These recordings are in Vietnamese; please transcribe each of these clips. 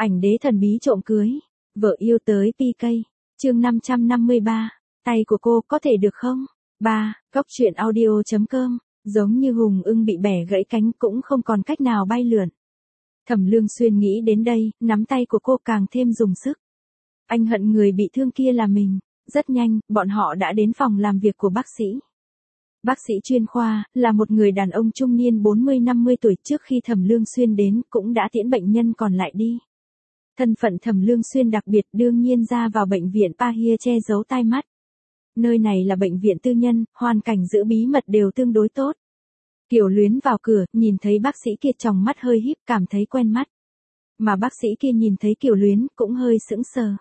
Ảnh đế thần bí trộm cưới. Vợ yêu tới PK. Chương 553. Tay của cô có thể được không? 3. Góc truyện audio.com. Giống như hùng ưng bị bẻ gãy cánh cũng không còn cách nào bay lượn. Thẩm Lương Xuyên nghĩ đến đây, nắm tay của cô càng thêm dùng sức. Anh hận người bị thương kia là mình. Rất nhanh, bọn họ đã đến phòng làm việc của bác sĩ. Bác sĩ chuyên khoa, là một người đàn ông trung niên 40-50 tuổi. Trước khi Thẩm Lương Xuyên đến, cũng đã tiễn bệnh nhân còn lại đi. Thân phận Thẩm Lương Xuyên đặc biệt, đương nhiên ra vào bệnh viện Pahia che giấu tai mắt. Nơi này là bệnh viện tư nhân, hoàn cảnh giữ bí mật đều tương đối tốt. Kiều Luyến vào cửa, nhìn thấy bác sĩ kia tròng mắt hơi híp, cảm thấy quen mắt. Mà bác sĩ kia nhìn thấy Kiều Luyến, cũng hơi sững sờ.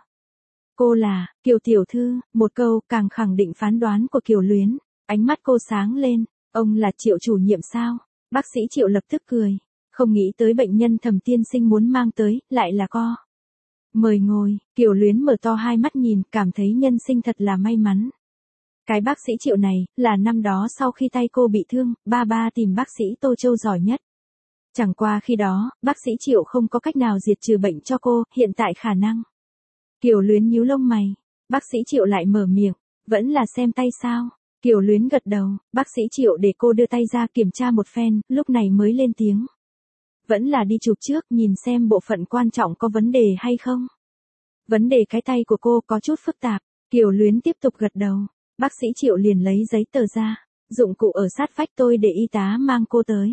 Cô là Kiều tiểu thư, một câu càng khẳng định phán đoán của Kiều Luyến. Ánh mắt cô sáng lên, ông là Triệu chủ nhiệm sao? Bác sĩ Triệu lập tức cười, không nghĩ tới bệnh nhân Thẩm tiên sinh muốn mang tới, lại là co. Mời ngồi. Kiều Luyến mở to hai mắt nhìn, cảm thấy nhân sinh thật là may mắn. Cái bác sĩ Triệu này, là năm đó sau khi tay cô bị thương, ba tìm bác sĩ Tô Châu giỏi nhất. Chẳng qua khi đó, bác sĩ Triệu không có cách nào diệt trừ bệnh cho cô, hiện tại khả năng. Kiều Luyến nhíu lông mày, bác sĩ Triệu lại mở miệng, vẫn là xem tay sao? Kiều Luyến gật đầu, bác sĩ Triệu để cô đưa tay ra kiểm tra một phen, lúc này mới lên tiếng. Vẫn là đi chụp trước, nhìn xem bộ phận quan trọng có vấn đề hay không. Vấn đề cái tay của cô có chút phức tạp. Kiều Luyến tiếp tục gật đầu. Bác sĩ Triệu liền lấy giấy tờ ra. Dụng cụ ở sát vách tôi để y tá mang cô tới.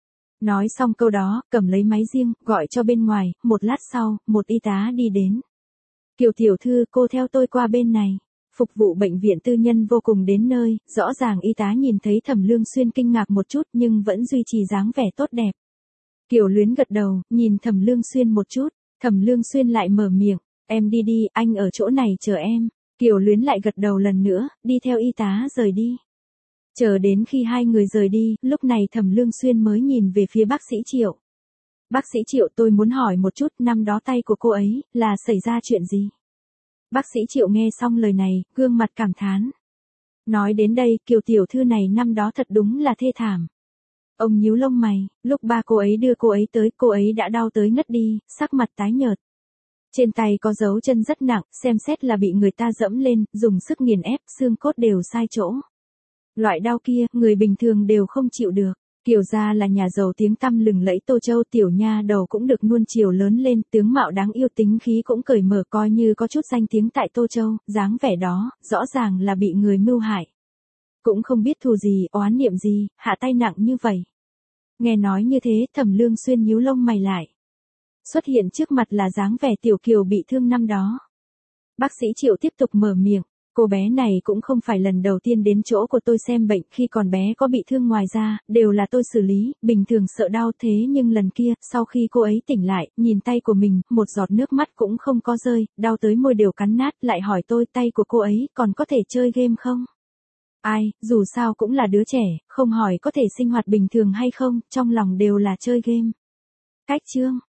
Nói xong câu đó, cầm lấy máy riêng, gọi cho bên ngoài. Một lát sau, một y tá đi đến. Kiều tiểu thư, cô theo tôi qua bên này. Phục vụ bệnh viện tư nhân vô cùng đến nơi. Rõ ràng y tá nhìn thấy Thẩm Lương Xuyên kinh ngạc một chút, nhưng vẫn duy trì dáng vẻ tốt đẹp. Kiều Luyến gật đầu, nhìn Thẩm Lương Xuyên một chút. Thẩm Lương Xuyên lại mở miệng. Em đi đi, anh ở chỗ này chờ em. Kiều Luyến lại gật đầu lần nữa, đi theo y tá rời đi. Chờ đến khi hai người rời đi, lúc này Thẩm Lương Xuyên mới nhìn về phía bác sĩ Triệu. Bác sĩ Triệu, tôi muốn hỏi một chút, năm đó tay của cô ấy, là xảy ra chuyện gì? Bác sĩ Triệu nghe xong lời này, gương mặt cảm thán. Nói đến đây, Kiều tiểu thư này năm đó thật đúng là thê thảm. Ông nhíu lông mày, lúc ba cô ấy đưa cô ấy tới, cô ấy đã đau tới ngất đi, sắc mặt tái nhợt. Trên tay có dấu chân rất nặng, xem xét là bị người ta dẫm lên, dùng sức nghiền ép, xương cốt đều sai chỗ. Loại đau kia, người bình thường đều không chịu được. Kiều gia là nhà giàu tiếng tăm lừng lẫy Tô Châu, tiểu nha đầu cũng được nuông chiều lớn lên, tướng mạo đáng yêu, tính khí cũng cởi mở, coi như có chút danh tiếng tại Tô Châu, dáng vẻ đó, rõ ràng là bị người mưu hại. Cũng không biết thù gì, oán niệm gì, hạ tay nặng như vậy. Nghe nói như thế, Thẩm Lương Xuyên nhíu lông mày lại. Xuất hiện trước mặt là dáng vẻ tiểu Kiều bị thương năm đó. Bác sĩ Triệu tiếp tục mở miệng. Cô bé này cũng không phải lần đầu tiên đến chỗ của tôi xem bệnh, khi còn bé có bị thương ngoài ra, đều là tôi xử lý, bình thường sợ đau, thế nhưng lần kia, sau khi cô ấy tỉnh lại, nhìn tay của mình, một giọt nước mắt cũng không có rơi, đau tới môi đều cắn nát, lại hỏi tôi tay của cô ấy còn có thể chơi game không? Ai, dù sao cũng là đứa trẻ, không hỏi có thể sinh hoạt bình thường hay không, trong lòng đều là chơi game. Cách chương